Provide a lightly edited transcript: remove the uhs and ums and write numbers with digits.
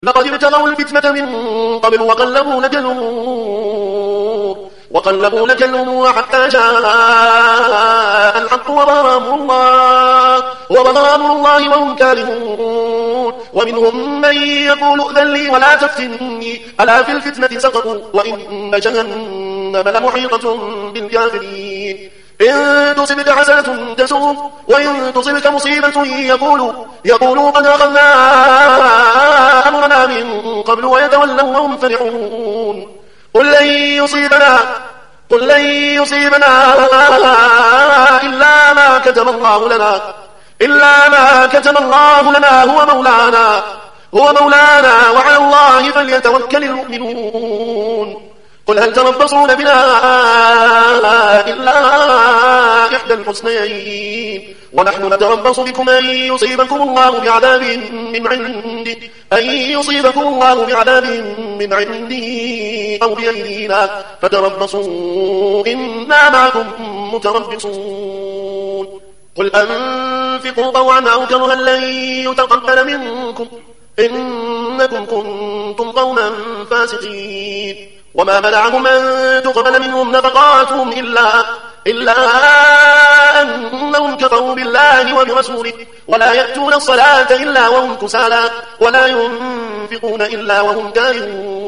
لقد ابتغوا الفتنة من قبل وقلبوا لك الأمور حتى جاء الحق وظهر أمر الله وهم كارهون. ومنهم من يقول ائذن لي ولا تفتني ألا في الفتنة سقطوا وإن جهنم لمحيطة بالكافرين. إن تصبك حسنة تسوء وإن تصبك مصيبة يقولوا قد أخذنا أمرنا من قبل ويتولوا وهم فرحون. قل لن يصيبنا إلا ما كتب الله لنا هو مولانا وعلى الله فليتوكل المؤمنون. قل هل تربصون بنا إلا إحدى الحسنيين ونحن نتربص بكم أن يصيبكم الله بعذاب من عنده أو بأيدينا فتربصوا إنا معكم متربصون. قل أنفقوا طوعا أو كرها لن يتقبل منكم إنكم كنتم قوما فاسقين. وما منعهم أن تقبل منهم نفقاتهم إلا أنهم كفروا بالله وبرسوله ولا يأتون الصلاة إلا وهم كسالى ولا ينفقون إلا وهم كارهون.